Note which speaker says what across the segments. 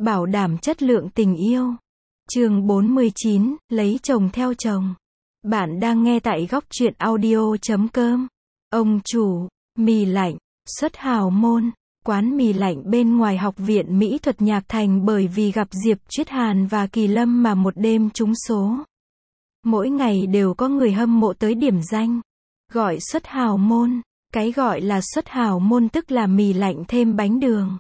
Speaker 1: bảo đảm chất lượng tình yêu. Chương 49, lấy chồng theo chồng. Bạn đang nghe tại góc truyện audio.com. Ông chủ, mì lạnh, xuất hào môn, quán mì lạnh bên ngoài Học viện Mỹ thuật Nhạc Thành bởi vì gặp Diệp Chuyết Hàn và Kỳ Lâm mà một đêm trúng số. Mỗi ngày đều có người hâm mộ tới điểm danh. Gọi xuất hào môn. Cái gọi là xuất hào môn tức là mì lạnh thêm bánh đường.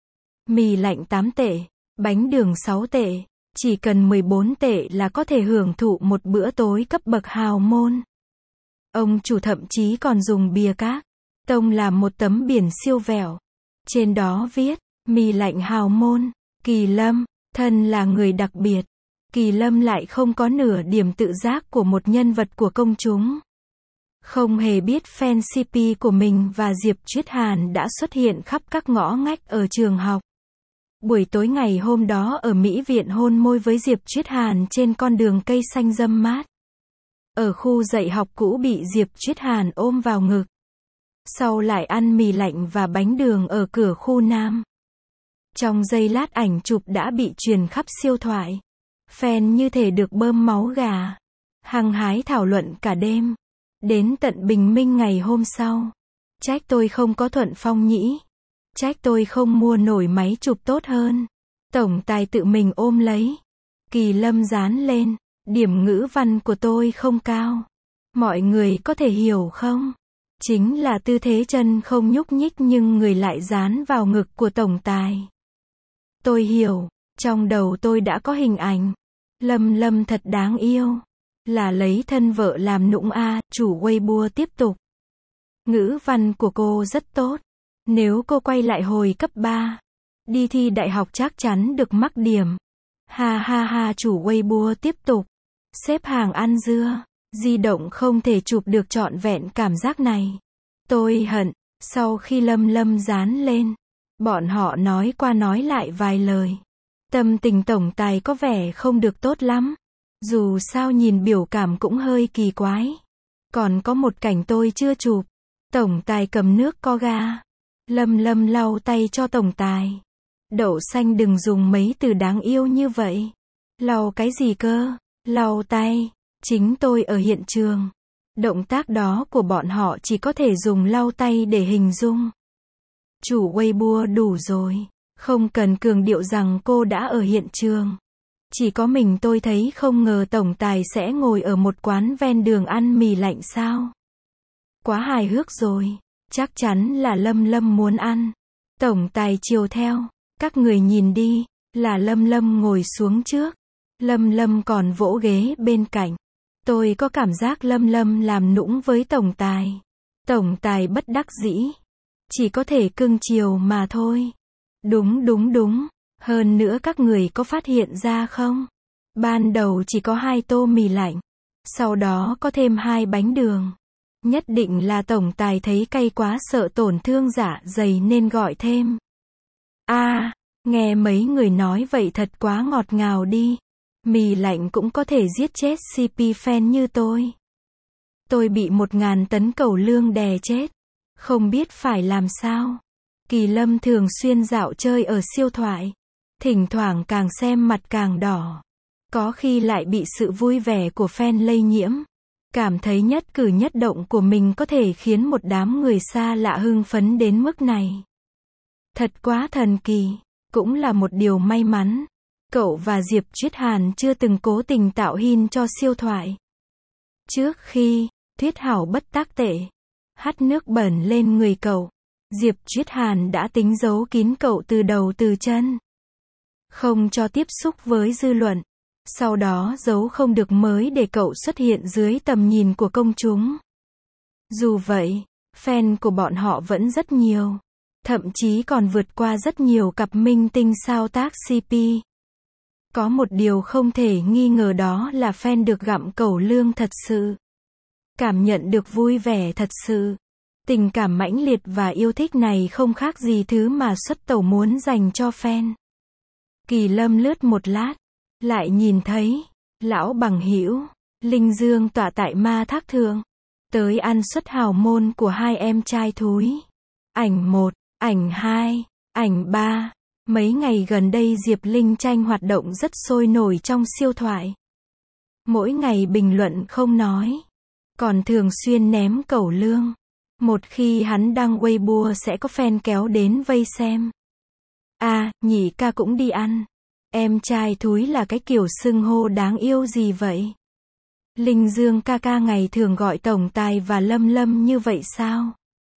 Speaker 1: Mì lạnh 8 tệ, bánh đường 6 tệ, chỉ cần 14 tệ là có thể hưởng thụ một bữa tối cấp bậc hào môn. Ông chủ thậm chí còn dùng bìa cát tông làm một tấm biển siêu vẹo. Trên đó viết, mì lạnh hào môn, Kỳ Lâm, thân là người đặc biệt. Kỳ Lâm lại không có nửa điểm tự giác của một nhân vật của công chúng. Không hề biết fan CP của mình và Diệp Chuyết Hàn đã xuất hiện khắp các ngõ ngách ở trường học. Buổi tối ngày hôm đó ở Mỹ viện hôn môi với Diệp Chuyết Hàn trên con đường cây xanh râm mát. Ở khu dạy học cũ bị Diệp Chuyết Hàn ôm vào ngực. Sau lại ăn mì lạnh và bánh đường ở cửa khu Nam. Trong giây lát ảnh chụp đã bị truyền khắp siêu thoại. Fan như thể được bơm máu gà. Hăng hái thảo luận cả đêm. Đến tận bình minh ngày hôm sau. Trách tôi không có thuận phong nhĩ. Trách tôi không mua nổi máy chụp tốt hơn. Tổng tài tự mình ôm lấy. Kỳ Lâm dán lên. Điểm ngữ văn của tôi không cao. Mọi người có thể hiểu không? Chính là tư thế chân không nhúc nhích nhưng người lại dán vào ngực của tổng tài. Tôi hiểu. Trong đầu tôi đã có hình ảnh. Lâm thật đáng yêu. Là lấy thân vợ làm nũng a. Chủ Weibo tiếp tục. Ngữ văn của cô rất tốt. Nếu cô quay lại hồi cấp 3, đi thi đại học chắc chắn được mắc điểm. Ha ha ha. Chủ Weibo tiếp tục. Xếp hàng ăn dưa. Di động không thể chụp được trọn vẹn cảm giác này. Tôi hận. Sau khi Lâm dán lên, bọn họ nói qua nói lại vài lời. Tâm tình tổng tài có vẻ không được tốt lắm. Dù sao nhìn biểu cảm cũng hơi kỳ quái. Còn có một cảnh tôi chưa chụp. Tổng tài cầm nước coca. Lâm lau tay cho tổng tài. Đậu xanh đừng dùng mấy từ đáng yêu như vậy. Lau cái gì cơ? Lau tay. Chính tôi ở hiện trường. Động tác đó của bọn họ chỉ có thể dùng lau tay để hình dung. Chủ Weibo đủ rồi. Không cần cường điệu rằng cô đã ở hiện trường. Chỉ có mình tôi thấy không ngờ tổng tài sẽ ngồi ở một quán ven đường ăn mì lạnh sao. Quá hài hước rồi. Chắc chắn là Lâm muốn ăn. Tổng tài chiều theo. Các người nhìn đi. Là Lâm ngồi xuống trước. Lâm còn vỗ ghế bên cạnh. Tôi có cảm giác Lâm làm nũng với tổng tài. Tổng tài bất đắc dĩ. Chỉ có thể cưng chiều mà thôi. Đúng. Hơn nữa các người có phát hiện ra không? Ban đầu chỉ có 2 tô mì lạnh. Sau đó có thêm 2 bánh đường. Nhất định là tổng tài thấy cay quá sợ tổn thương dạ dày nên gọi thêm. Nghe mấy người nói vậy thật quá ngọt ngào đi. Mì lạnh cũng có thể giết chết CP fan như tôi. Tôi bị 1000 tấn cẩu lương đè chết. Không biết phải làm sao. Kỳ Lâm thường xuyên dạo chơi ở siêu thoại. Thỉnh thoảng càng xem mặt càng đỏ. Có khi lại bị sự vui vẻ của fan lây nhiễm. Cảm thấy nhất cử nhất động của mình có thể khiến một đám người xa lạ hưng phấn đến mức này. Thật quá thần kỳ. Cũng là một điều may mắn. Cậu và Diệp Chuyết Hàn chưa từng cố tình tạo hin cho siêu thoại. Trước khi, Tuyết Hảo bất tác tệ, hắt nước bẩn lên người cậu, Diệp Chuyết Hàn đã tính giấu kín cậu từ đầu từ chân. Không cho tiếp xúc với dư luận. Sau đó giấu không được mới để cậu xuất hiện dưới tầm nhìn của công chúng. Dù vậy, fan của bọn họ vẫn rất nhiều. Thậm chí còn vượt qua rất nhiều cặp minh tinh sao tác CP. Có một điều không thể nghi ngờ đó là fan được gặm cẩu lương thật sự. Cảm nhận được vui vẻ thật sự. Tình cảm mãnh liệt và yêu thích này không khác gì thứ mà xuất tẩu muốn dành cho fan. Kỳ Lâm lướt một lát. Lại nhìn thấy. Lão bằng hữu Linh Dương tọa tại ma thác thượng. Tới ăn suất hào môn của 2 em trai thúi. Ảnh 1, ảnh 2, ảnh 3. Mấy ngày gần đây Diệp Linh Tranh hoạt động rất sôi nổi trong siêu thoại. Mỗi ngày bình luận không nói. Còn thường xuyên ném cẩu lương. Một khi hắn đăng Weibo sẽ có fan kéo đến vây xem. À, nhị ca cũng đi ăn. Em trai thúi là cái kiểu xưng hô đáng yêu gì vậy? Linh Dương ca ca ngày thường gọi tổng tài và Lâm Lâm như vậy sao?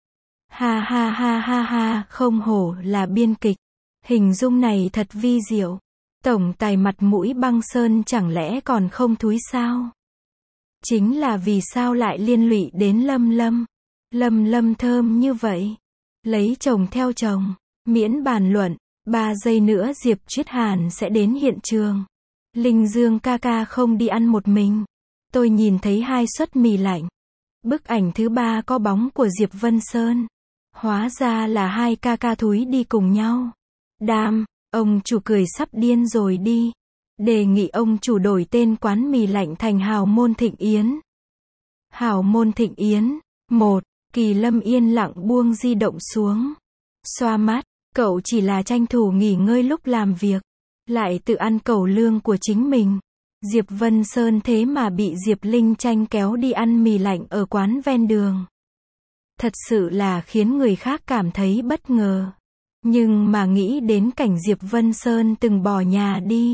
Speaker 1: Ha ha ha ha ha, không hổ là biên kịch. Hình dung này thật vi diệu. Tổng tài mặt mũi băng sơn chẳng lẽ còn không thúi sao? Chính là vì sao lại liên lụy đến Lâm Lâm. Lâm Lâm thơm như vậy. Lấy chồng theo chồng. Miễn bàn luận. 3 giây nữa Diệp Triết Hàn sẽ đến hiện trường. Linh Dương ca ca không đi ăn một mình. Tôi nhìn thấy 2 suất mì lạnh. Bức ảnh thứ 3 có bóng của Diệp Vân Sơn. Hóa ra là 2 ca ca thúi đi cùng nhau. Đam, ông chủ cười sắp điên rồi đi. Đề nghị ông chủ đổi tên quán mì lạnh thành Hào Môn Thịnh Yến. Hào Môn Thịnh Yến. 1. Kỳ Lâm yên lặng buông di động xuống. Xoa mắt, cậu chỉ là tranh thủ nghỉ ngơi lúc làm việc. Lại tự ăn cẩu lương của chính mình. Diệp Vân Sơn thế mà bị Diệp Linh Tranh kéo đi ăn mì lạnh ở quán ven đường. Thật sự là khiến người khác cảm thấy bất ngờ. Nhưng mà nghĩ đến cảnh Diệp Vân Sơn từng bỏ nhà đi.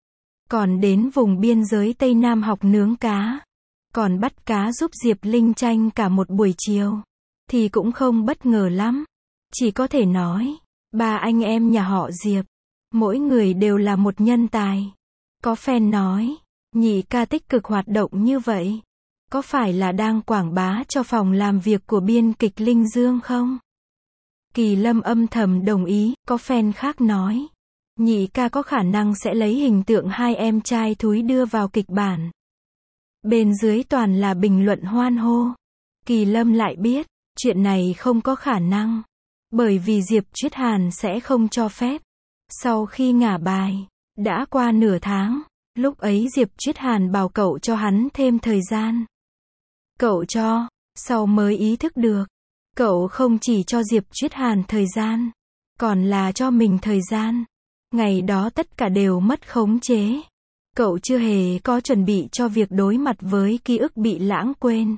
Speaker 1: Còn đến vùng biên giới Tây Nam học nướng cá. Còn bắt cá giúp Diệp Linh Tranh cả một buổi chiều. Thì cũng không bất ngờ lắm. Chỉ có thể nói, 3 anh em nhà họ Diệp. Mỗi người đều là một nhân tài. Có fan nói, nhị ca tích cực hoạt động như vậy. Có phải là đang quảng bá cho phòng làm việc của biên kịch Linh Dương không? Kỳ Lâm âm thầm đồng ý, có fan khác nói. Nhị ca có khả năng sẽ lấy hình tượng 2 em trai thúi đưa vào kịch bản. Bên dưới toàn là bình luận hoan hô. Kỳ Lâm lại biết, chuyện này không có khả năng. Bởi vì Diệp Triết Hàn sẽ không cho phép. Sau khi ngả bài, đã qua nửa tháng, lúc ấy Diệp Triết Hàn bảo cậu cho hắn thêm thời gian. Cậu cho, sau mới ý thức được. Cậu không chỉ cho Diệp Triết Hàn thời gian, còn là cho mình thời gian. Ngày đó tất cả đều mất khống chế. Cậu chưa hề có chuẩn bị cho việc đối mặt với ký ức bị lãng quên.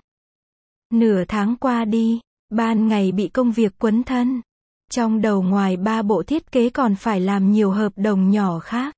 Speaker 1: Nửa tháng qua đi, ban ngày bị công việc quấn thân. Trong đầu ngoài 3 bộ thiết kế còn phải làm nhiều hợp đồng nhỏ khác.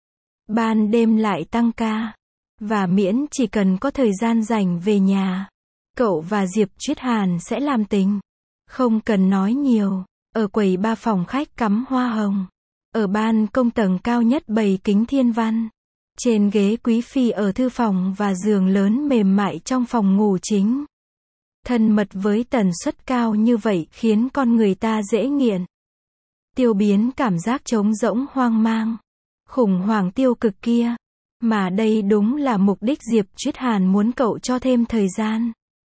Speaker 1: Ban đêm lại tăng ca. Và miễn chỉ cần có thời gian rảnh về nhà, cậu và Diệp Triết Hàn sẽ làm tình. Không cần nói nhiều. Ở quầy 3 phòng khách cắm hoa hồng. Ở ban công tầng cao nhất bày kính thiên văn. Trên ghế quý phi ở thư phòng và giường lớn mềm mại trong phòng ngủ chính. Thân mật với tần suất cao như vậy khiến con người ta dễ nghiện. Tiêu biến cảm giác trống rỗng hoang mang. Khủng hoảng tiêu cực kia. Mà đây đúng là mục đích Diệp Triết Hàn muốn cậu cho thêm thời gian.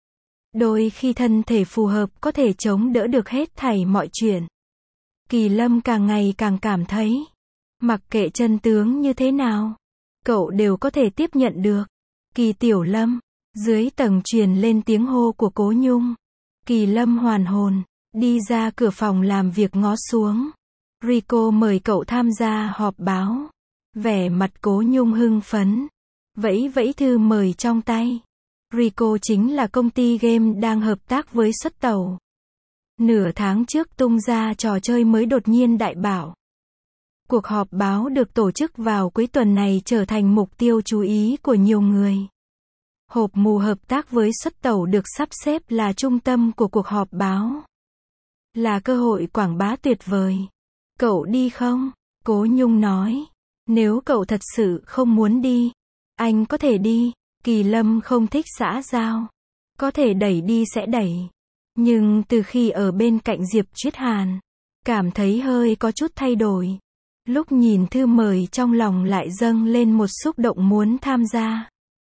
Speaker 1: Đôi khi thân thể phù hợp có thể chống đỡ được hết thảy mọi chuyện. Kỳ Lâm càng ngày càng cảm thấy, mặc kệ chân tướng như thế nào, cậu đều có thể tiếp nhận được. Kỳ Tiểu Lâm, dưới tầng truyền lên tiếng hô của Cố Nhung. Kỳ Lâm hoàn hồn, đi ra cửa phòng làm việc ngó xuống. Rico mời cậu tham gia họp báo. Vẻ mặt Cố Nhung hưng phấn, vẫy vẫy thư mời trong tay. Rico chính là công ty game đang hợp tác với Xuất Tàu. Nửa tháng trước tung ra trò chơi mới đột nhiên đại bảo. Cuộc họp báo được tổ chức vào cuối tuần này trở thành mục tiêu chú ý của nhiều người. Hộp mù hợp tác với Xuất Tàu được sắp xếp là trung tâm của cuộc họp báo. Là cơ hội quảng bá tuyệt vời. Cậu đi không? Cố Nhung nói. Nếu cậu thật sự không muốn đi, anh có thể đi. Kỳ Lâm không thích xã giao. Có thể đẩy đi sẽ đẩy. Nhưng từ khi ở bên cạnh Diệp Triết Hàn, cảm thấy hơi có chút thay đổi. Lúc nhìn thư mời trong lòng lại dâng lên một xúc động muốn tham gia.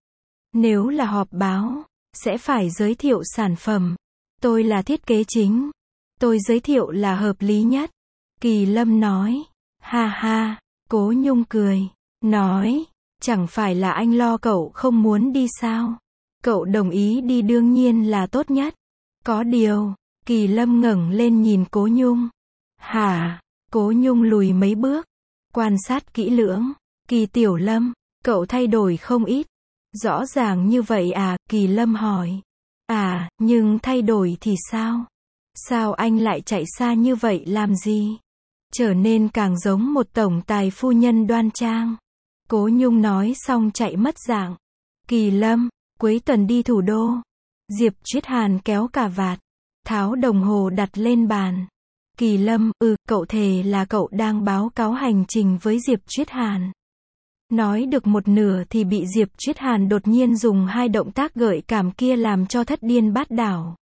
Speaker 1: Nếu là họp báo, sẽ phải giới thiệu sản phẩm. Tôi là thiết kế chính. Tôi giới thiệu là hợp lý nhất. Kỳ Lâm nói. Ha ha, Cố Nhung cười. Nói, chẳng phải là anh lo cậu không muốn đi sao? Cậu đồng ý đi đương nhiên là tốt nhất. Có điều, Kỳ Lâm ngẩng lên nhìn Cố Nhung. Hả? Cố Nhung lùi mấy bước, quan sát kỹ lưỡng. Kỳ Tiểu Lâm, cậu thay đổi không ít. Rõ ràng như vậy à, Kỳ Lâm hỏi. À, nhưng thay đổi thì sao? Sao anh lại chạy xa như vậy làm gì? Trở nên càng giống một tổng tài phu nhân đoan trang. Cố Nhung nói xong chạy mất dạng. Kỳ Lâm, cuối tuần đi thủ đô. Diệp Triết Hàn kéo cà vạt, tháo đồng hồ đặt lên bàn. Kỳ Lâm, cậu thề là cậu đang báo cáo hành trình với Diệp Triết Hàn. Nói được một nửa thì bị Diệp Triết Hàn đột nhiên dùng hai động tác gợi cảm kia làm cho thất điên bát đảo.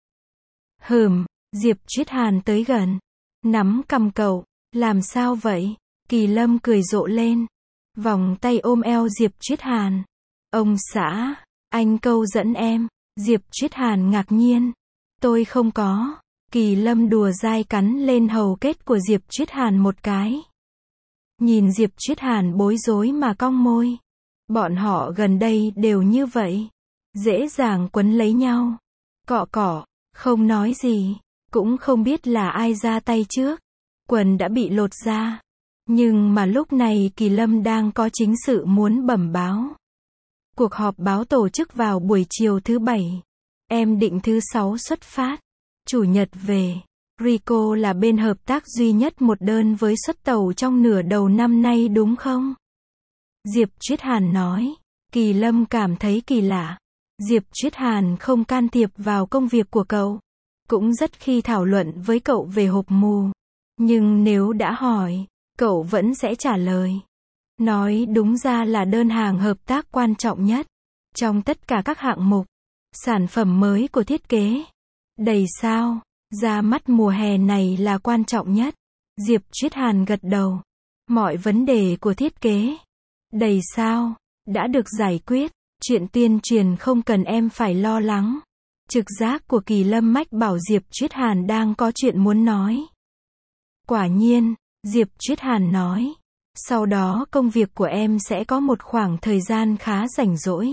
Speaker 1: Diệp Triết Hàn tới gần, nắm cằm cậu, làm sao vậy? Kỳ Lâm cười rộ lên, vòng tay ôm eo Diệp Triết Hàn. Ông xã, anh câu dẫn em. Diệp Triết Hàn ngạc nhiên. Tôi không có. Kỳ Lâm đùa dai cắn lên hầu kết của Diệp Triết Hàn một cái. Nhìn Diệp Triết Hàn bối rối mà cong môi. Bọn họ gần đây đều như vậy. Dễ dàng quấn lấy nhau. Cọ cọ, không nói gì. Cũng không biết là ai ra tay trước. Quần đã bị lột ra. Nhưng mà lúc này Kỳ Lâm đang có chính sự muốn bẩm báo. Cuộc họp báo tổ chức vào buổi chiều thứ Bảy. Em định thứ Sáu xuất phát. Chủ nhật về. Rico là bên hợp tác duy nhất một đơn với suất tàu trong nửa đầu năm nay đúng không? Diệp Triết Hàn nói. Kỳ Lâm cảm thấy kỳ lạ. Diệp Triết Hàn không can thiệp vào công việc của cậu. Cũng rất khi thảo luận với cậu về hộp mù. Nhưng nếu đã hỏi, cậu vẫn sẽ trả lời. Nói đúng ra là đơn hàng hợp tác quan trọng nhất. Trong tất cả các hạng mục. Sản phẩm mới của thiết kế. Đầy sao. Ra mắt mùa hè này là quan trọng nhất. Diệp Triết Hàn gật đầu. Mọi vấn đề của thiết kế. Đầy sao. Đã được giải quyết. Chuyện tuyên truyền không cần em phải lo lắng. Trực giác của Kỳ Lâm mách bảo Diệp Triết Hàn đang có chuyện muốn nói. Quả nhiên, Diệp Triết Hàn nói. Sau đó công việc của em sẽ có một khoảng thời gian khá rảnh rỗi.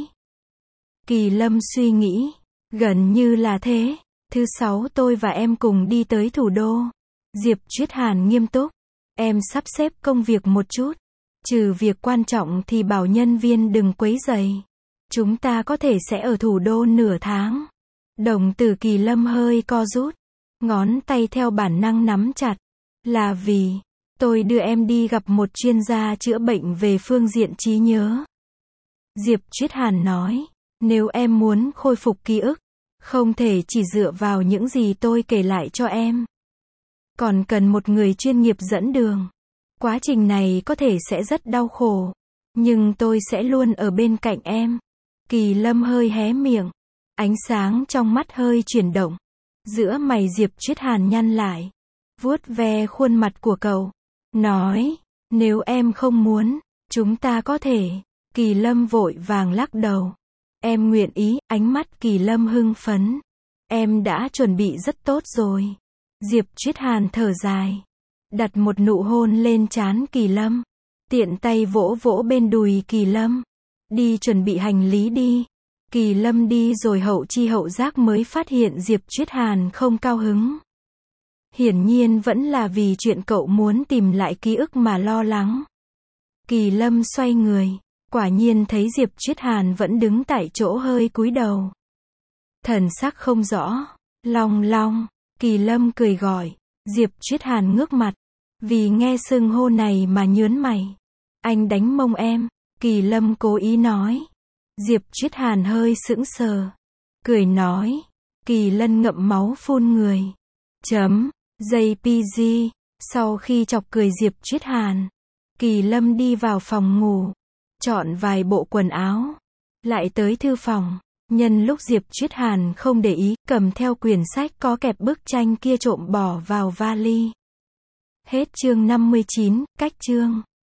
Speaker 1: Kỳ Lâm suy nghĩ. Gần như là thế. Thứ Sáu tôi và em cùng đi tới thủ đô. Diệp Triết Hàn nghiêm túc. Em sắp xếp công việc một chút. Trừ việc quan trọng thì bảo nhân viên đừng quấy rầy. Chúng ta có thể sẽ ở thủ đô nửa tháng. Đồng tử Kỳ Lâm hơi co rút. Ngón tay theo bản năng nắm chặt. Là vì, tôi đưa em đi gặp một chuyên gia chữa bệnh về phương diện trí nhớ. Diệp Triết Hàn nói. Nếu em muốn khôi phục ký ức, không thể chỉ dựa vào những gì tôi kể lại cho em. Còn cần một người chuyên nghiệp dẫn đường. Quá trình này có thể sẽ rất đau khổ. Nhưng tôi sẽ luôn ở bên cạnh em. Kỳ Lâm hơi hé miệng. Ánh sáng trong mắt hơi chuyển động. Giữa mày Diệp Triết Hàn nhăn lại. Vuốt ve khuôn mặt của cậu. Nói. Nếu em không muốn, chúng ta có thể. Kỳ Lâm vội vàng lắc đầu. Em nguyện ý. Ánh mắt Kỳ Lâm hưng phấn. Em đã chuẩn bị rất tốt rồi. Diệp Triết Hàn thở dài. Đặt một nụ hôn lên trán Kỳ Lâm. Tiện tay vỗ vỗ bên đùi Kỳ Lâm. Đi chuẩn bị hành lý đi. Kỳ Lâm đi rồi hậu chi hậu giác mới phát hiện Diệp Triết Hàn không cao hứng. Hiển nhiên vẫn là vì chuyện cậu muốn tìm lại ký ức mà lo lắng. Kỳ Lâm xoay người. Quả nhiên thấy Diệp Triết Hàn vẫn đứng tại chỗ hơi cúi đầu. Thần sắc không rõ. Long Long. Kỳ Lâm cười gọi. Diệp Triết Hàn ngước mặt. Vì nghe xưng hô này mà nhớn mày. Anh đánh mông em. Kỳ Lâm cố ý nói. Diệp Triết Hàn hơi sững sờ. Cười nói. Kỳ Lân ngậm máu phun người. JPG. Sau khi chọc cười Diệp Triết Hàn, Kỳ Lâm đi vào phòng ngủ. Chọn vài bộ quần áo. Lại tới thư phòng. Nhân lúc Diệp Triết Hàn không để ý, cầm theo quyển sách có kẹp bức tranh kia trộm bỏ vào vali. Hết chương 59, cách chương.